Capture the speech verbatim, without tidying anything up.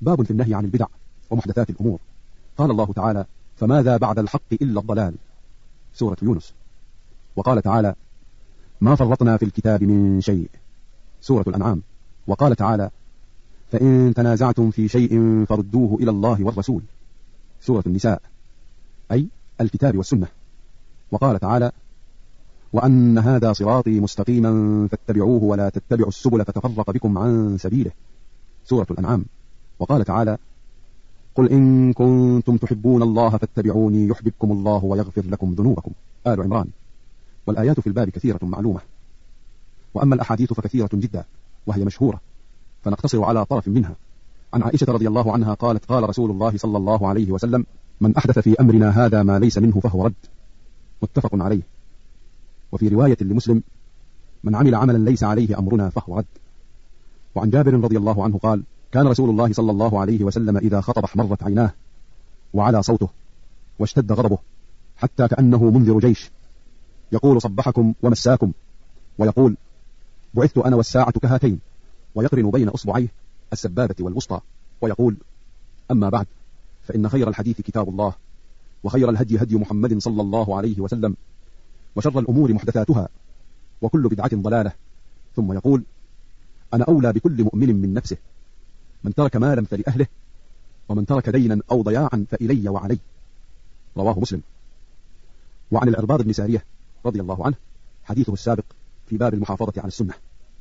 باب في النهي عن البدع ومحدثات الأمور. قال الله تعالى: فماذا بعد الحق إلا الضلال، سورة يونس. وقال تعالى: ما فرطنا في الكتاب من شيء، سورة الأنعام. وقال تعالى: فإن تنازعتم في شيء فردوه إلى الله والرسول، سورة النساء، أي الكتاب والسنة. وقال تعالى: وأن هذا صراطي مستقيما فاتبعوه ولا تتبعوا السبل فتفرق بكم عن سبيله، سورة الأنعام. وقال تعالى: قل إن كنتم تحبون الله فاتبعوني يحببكم الله ويغفر لكم ذنوبكم، آل عمران. والآيات في الباب كثيرة معلومة، وأما الأحاديث فكثيرة جدا وهي مشهورة، فنقتصر على طرف منها. عن عائشة رضي الله عنها قالت: قال رسول الله صلى الله عليه وسلم: من أحدث في أمرنا هذا ما ليس منه فهو رد، متفق عليه. وفي رواية لمسلم: من عمل عملا ليس عليه أمرنا فهو رد. وعن جابر رضي الله عنه قال: كان رسول الله صلى الله عليه وسلم إذا خطب احمرت عيناه وعلى صوته واشتد غضبه حتى كأنه منذر جيش، يقول: صبحكم ومساكم، ويقول: بعثت أنا والساعة كهاتين، ويقرن بين أصبعيه السبابة والوسطى، ويقول: أما بعد، فإن خير الحديث كتاب الله، وخير الهدي هدي محمد صلى الله عليه وسلم، وشر الأمور محدثاتها، وكل بدعة ضلالة. ثم يقول: أنا أولى بكل مؤمن من نفسه، من ترك مالا فلأهله، ومن ترك دينا أو ضياعا فإلي وعلي، رواه مسلم. وعن العرباض بن سارية رضي الله عنه حديثه السابق في باب المحافظة على السنة.